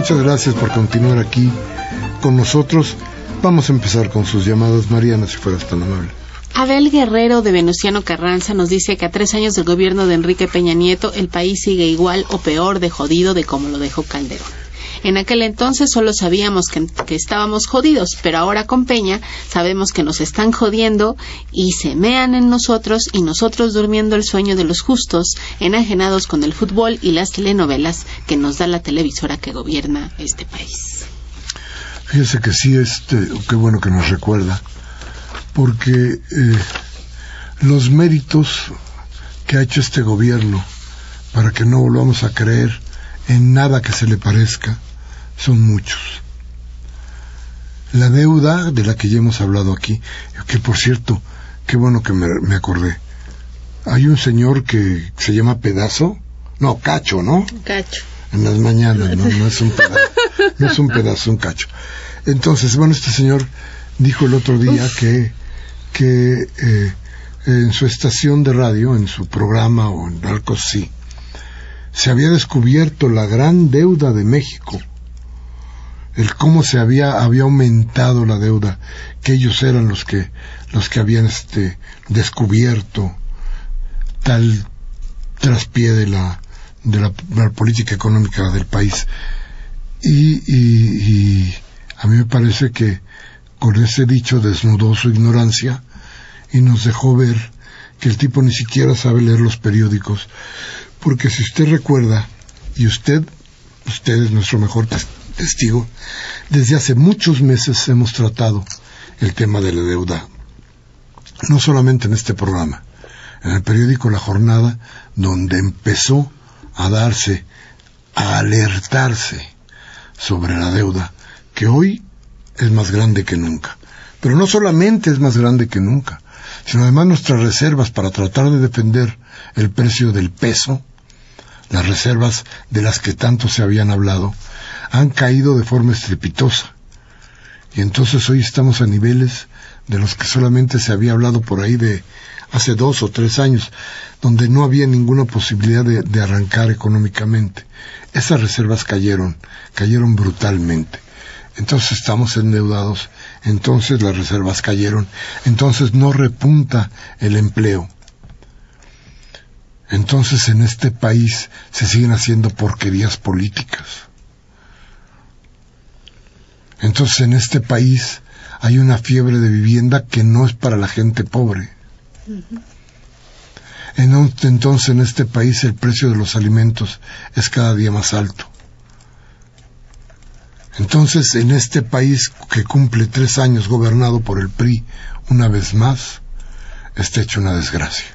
muchas gracias por continuar aquí con nosotros. Vamos a empezar con sus llamadas, Mariana, si fueras tan amable.
Abel Guerrero de Venustiano Carranza nos dice que a tres años del gobierno de Enrique Peña Nieto el país sigue igual o peor de jodido de como lo dejó Calderón. En aquel entonces solo sabíamos que, que estábamos jodidos, pero ahora con Peña sabemos que nos están jodiendo y se mean en nosotros y nosotros durmiendo el sueño de los justos, enajenados con el fútbol y las telenovelas que nos da la televisora que gobierna este país.
Fíjese que sí, este, qué bueno que nos recuerda, porque eh, los méritos que ha hecho este gobierno para que no volvamos a creer en nada que se le parezca son muchos. La deuda de la que ya hemos hablado aquí, que por cierto, qué bueno que me, me acordé. Hay un señor que se llama Pedazo, no, Cacho, ¿no?
Cacho.
En las mañanas, no, no es un pedazo, no es un pedazo, un cacho. Entonces, bueno, este señor dijo el otro día Uf. que que eh, en su estación de radio, en su programa o en algo así, se había descubierto la gran deuda de México, el cómo se había había aumentado la deuda, que ellos eran los que los que habían este descubierto tal traspié de la de la, la política económica del país. Y, y, y a mí me parece que con ese dicho desnudó su ignorancia y nos dejó ver que el tipo ni siquiera sabe leer los periódicos, porque si usted recuerda, y usted, usted es nuestro mejor testigo, desde hace muchos meses hemos tratado el tema de la deuda, no solamente en este programa, en el periódico La Jornada, donde empezó a darse, a alertarse sobre la deuda, que hoy es más grande que nunca. Pero no solamente es más grande que nunca, sino además nuestras reservas para tratar de defender el precio del peso, las reservas de las que tanto se habían hablado, han caído de forma estrepitosa. Y entonces hoy estamos a niveles de los que solamente se había hablado por ahí de hace dos o tres años, donde no había ninguna posibilidad de, de arrancar económicamente. Esas reservas cayeron, cayeron brutalmente. Entonces estamos endeudados, entonces las reservas cayeron, entonces no repunta el empleo. Entonces en este país se siguen haciendo porquerías políticas. Entonces en este país hay una fiebre de vivienda que no es para la gente pobre. Uh-huh. Entonces en este país el precio de los alimentos es cada día más alto. Entonces en este país que cumple tres años gobernado por el P R I una vez más, está hecho una desgracia.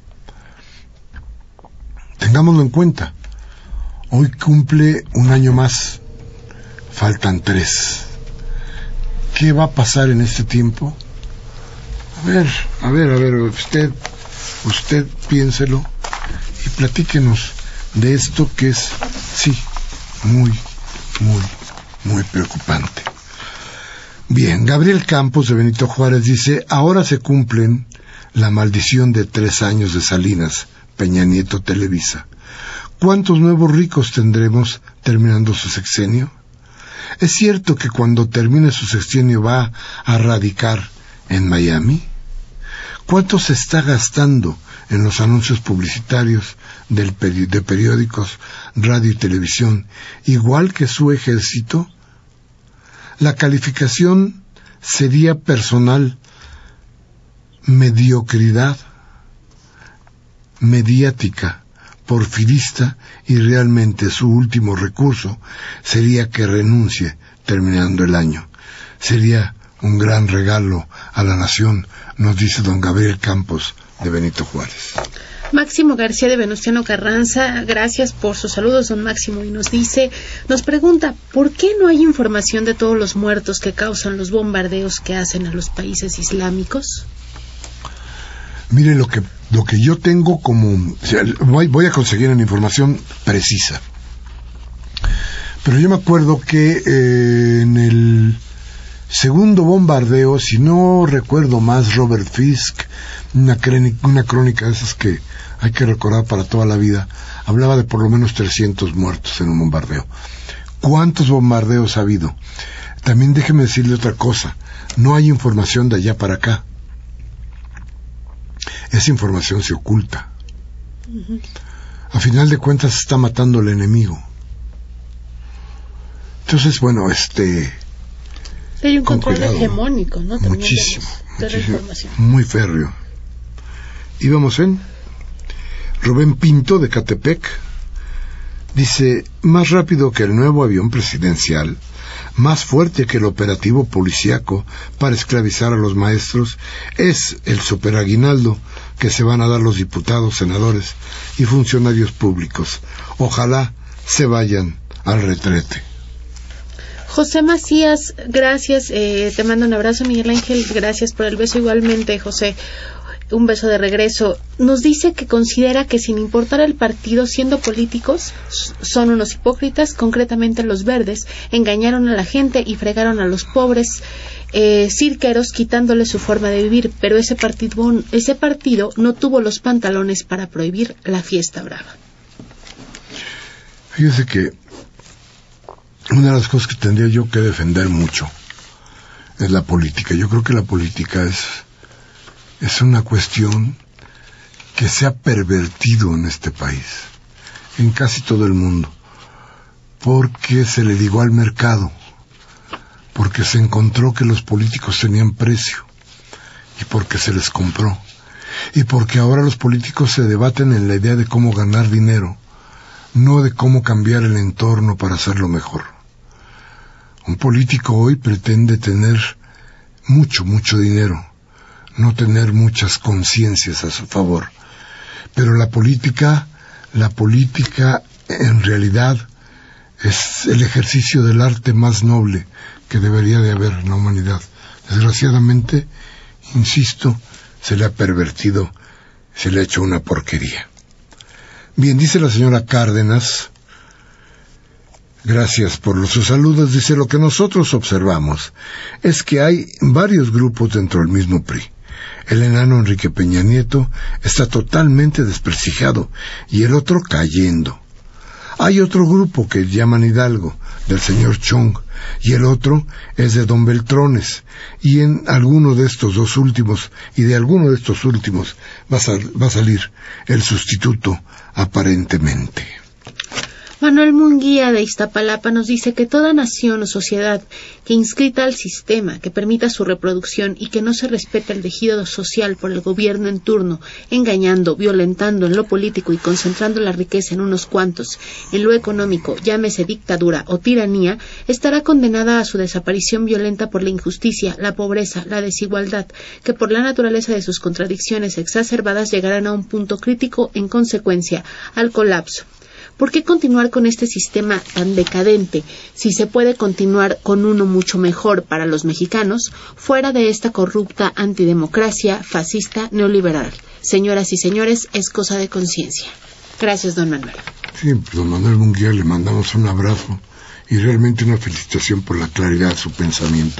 Tengámoslo en cuenta. Hoy cumple un año más, faltan tres. ¿Qué va a pasar en este tiempo? A ver, a ver, a ver, usted, usted piénselo y platíquenos de esto que es, sí, muy, muy, muy preocupante. Bien, Gabriel Campos de Benito Juárez dice, ahora se cumplen la maldición de tres años de Salinas, Peña Nieto, Televisa. ¿Cuántos nuevos ricos tendremos terminando su sexenio? ¿Es cierto que cuando termine su sexenio va a radicar en Miami? ¿Cuánto se está gastando en los anuncios publicitarios del peri- de periódicos, radio y televisión, igual que su ejército? La calificación sería personal mediocridad, mediática, porfirista, y realmente su último recurso sería que renuncie terminando el año. Sería un gran regalo a la nación, nos dice don Gabriel Campos de Benito Juárez.
Máximo García de Venustiano Carranza, gracias por sus saludos, don Máximo, y nos dice, nos pregunta, ¿por qué no hay información de todos los muertos que causan los bombardeos que hacen a los países islámicos?
Mire, lo que lo que yo tengo como... O sea, voy, voy a conseguir una información precisa. Pero yo me acuerdo que eh, en el segundo bombardeo, si no recuerdo más, Robert Fisk, una, crónica, una crónica de esas que hay que recordar para toda la vida, hablaba de por lo menos trescientos muertos en un bombardeo. ¿Cuántos bombardeos ha habido? También déjeme decirle otra cosa. No hay información de allá para acá. Esa información se oculta. Uh-huh. A final de cuentas se está matando al enemigo. Entonces, bueno, este...
Hay un control hegemónico, ¿no? También
muchísimo,
de la
muchísimo,
información.
Muy férreo. Íbamos en... Rubén Pinto, de Catepec, dice, más rápido que el nuevo avión presidencial, más fuerte que el operativo policíaco para esclavizar a los maestros, es el superaguinaldo que se van a dar los diputados, senadores y funcionarios públicos. Ojalá se vayan al retrete.
José Macías, gracias, eh, te mando un abrazo. Miguel Ángel, gracias por el beso igualmente, José. Un beso de regreso. Nos dice que considera que sin importar el partido, siendo políticos, son unos hipócritas, concretamente los verdes, engañaron a la gente y fregaron a los pobres eh, cirqueros quitándoles su forma de vivir, pero ese partido, ese partido no tuvo los pantalones para prohibir la fiesta brava.
Fíjese que una de las cosas que tendría yo que defender mucho es la política. Yo creo que la política es es una cuestión que se ha pervertido en este país, en casi todo el mundo, porque se le digó al mercado, porque se encontró que los políticos tenían precio, y porque se les compró, y porque ahora los políticos se debaten en la idea de cómo ganar dinero, no de cómo cambiar el entorno para hacerlo mejor. Un político hoy pretende tener mucho, mucho dinero, no tener muchas conciencias a su favor. Pero la política, la política en realidad es el ejercicio del arte más noble que debería de haber en la humanidad. Desgraciadamente, insisto, se le ha pervertido, se le ha hecho una porquería. Bien, dice la señora Cárdenas, gracias por los saludos, dice, lo que nosotros observamos es que hay varios grupos dentro del mismo P R I. El enano Enrique Peña Nieto está totalmente desprestigiado y el otro cayendo. Hay otro grupo que llaman Hidalgo, del señor Chong, y el otro es de don Beltrones, y en alguno de estos dos últimos, y de alguno de estos últimos, va a, sal, va a salir el sustituto aparentemente.
Manuel Munguía de Iztapalapa nos dice que toda nación o sociedad que inscrita al sistema, que permita su reproducción y que no se respete el tejido social por el gobierno en turno, engañando, violentando en lo político y concentrando la riqueza en unos cuantos, en lo económico, llámese dictadura o tiranía, estará condenada a su desaparición violenta por la injusticia, la pobreza, la desigualdad, que por la naturaleza de sus contradicciones exacerbadas llegarán a un punto crítico, en consecuencia, al colapso. ¿Por qué continuar con este sistema tan decadente si se puede continuar con uno mucho mejor para los mexicanos, fuera de esta corrupta antidemocracia fascista neoliberal? Señoras y señores, es cosa de conciencia. Gracias, don Manuel.
Sí, pues, don Manuel Munguía, le mandamos un abrazo y realmente una felicitación por la claridad de su pensamiento.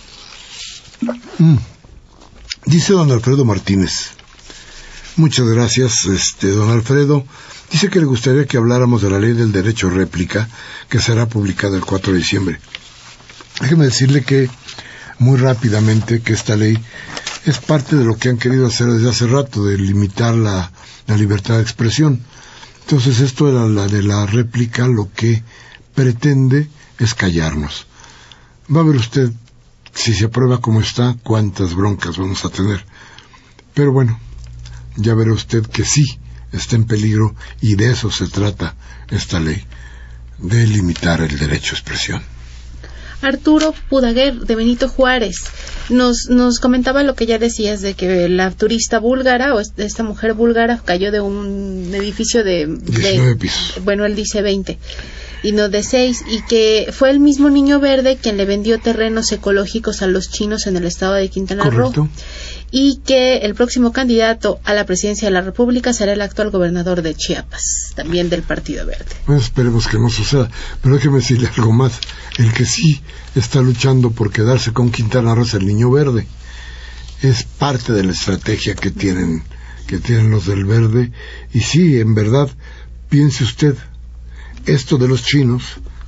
Mm. Dice don Alfredo Martínez. Muchas gracias, este, don Alfredo. Dice que le gustaría que habláramos de la ley del derecho a réplica, que será publicada el cuatro de diciembre. Déjeme decirle que, muy rápidamente, que esta ley es parte de lo que han querido hacer desde hace rato, de limitar la, la libertad de expresión. Entonces, esto de la, la de la réplica lo que pretende es callarnos. Va a ver usted, si se aprueba como está, cuántas broncas vamos a tener. Pero bueno, ya verá usted que sí está en peligro, y de eso se trata esta ley, de limitar el derecho a expresión.
Arturo Pudaguer, de Benito Juárez, nos, nos comentaba lo que ya decías, de que la turista búlgara, o esta mujer búlgara, cayó de un edificio de...
diecinueve pisos.
Bueno, él dice veinte, y no de seis, y que fue el mismo Niño Verde quien le vendió terrenos ecológicos a los chinos en el estado de Quintana Roo. Correcto. Y que el próximo candidato a la presidencia de la República será el actual gobernador de Chiapas, también del Partido Verde.
Pues esperemos que no suceda, pero déjeme decirle algo más. El que sí está luchando por quedarse con Quintana Roo es el Niño Verde. Es parte de la estrategia que tienen, que tienen los del Verde. Y sí, en verdad, piense usted, esto de los chinos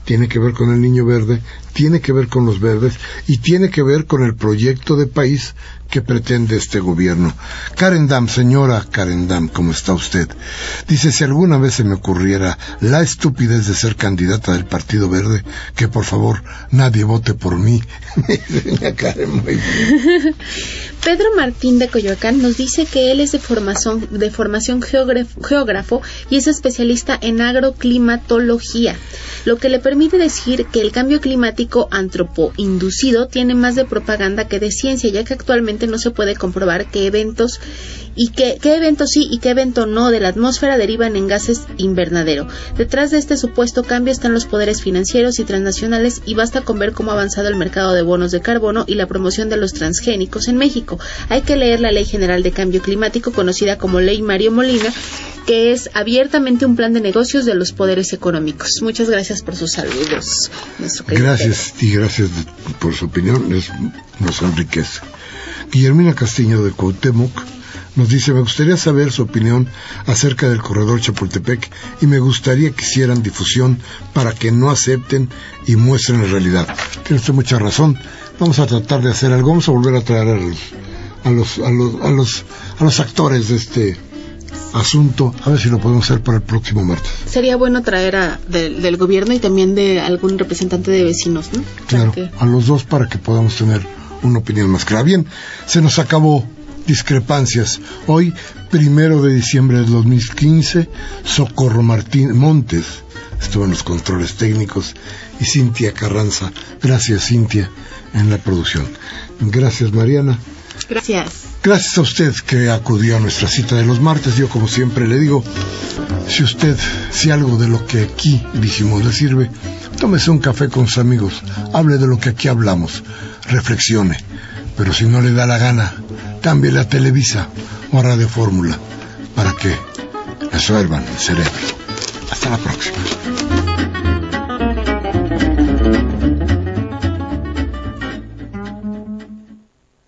tiene que ver con el Niño Verde, tiene que ver con los verdes y tiene que ver con el proyecto de país que pretende este gobierno. Karen Dam, señora Karen Dam, ¿cómo está usted? Dice, si alguna vez se me ocurriera la estupidez de ser candidata del Partido Verde, que por favor nadie vote por mí. Doña Karen, muy bien.
Pedro Martín de Coyoacán nos dice que él es de formación, de formación geógrafo, geógrafo y es especialista en agroclimatología, lo que le permite decir que el cambio climático antropoinducido tiene más de propaganda que de ciencia, ya que actualmente no se puede comprobar qué eventos y qué, qué eventos sí y qué evento no de la atmósfera derivan en gases invernadero. Detrás de este supuesto cambio están los poderes financieros y transnacionales y basta con ver cómo ha avanzado el mercado de bonos de carbono y la promoción de los transgénicos en México. Hay que leer la Ley General de Cambio Climático, conocida como Ley Mario Molina, que es abiertamente un plan de negocios de los poderes económicos. Muchas gracias por sus saludos.
Gracias y gracias por su opinión, es, nos enriquece. Guillermina Castillo de Cuauhtémoc nos dice, me gustaría saber su opinión acerca del corredor Chapultepec y me gustaría que hicieran difusión para que no acepten y muestren la realidad. Tiene usted mucha razón. Vamos a tratar de hacer algo, vamos a volver a traer a los, a los, a los, a los, a los actores de este asunto, a ver si lo podemos hacer para el próximo martes.
Sería bueno traer a, de, del gobierno y también de algún representante de vecinos, ¿no?
Claro, que... a los dos para que podamos tener una opinión más clara. Bien, se nos acabó Discrepancias. Hoy, primero de diciembre de dos mil quince, Socorro Martín Montes estuvo en los controles técnicos y Cintia Carranza. Gracias, Cintia, en la producción. Gracias, Mariana.
Gracias.
Gracias a usted que acudió a nuestra cita de los martes. Yo, como siempre, le digo, si usted, si algo de lo que aquí dijimos le sirve, tómese un café con sus amigos, hable de lo que aquí hablamos, reflexione. Pero si no le da la gana, cámbiele a Televisa o a Radio Fórmula para que resuelvan el cerebro. Hasta la próxima.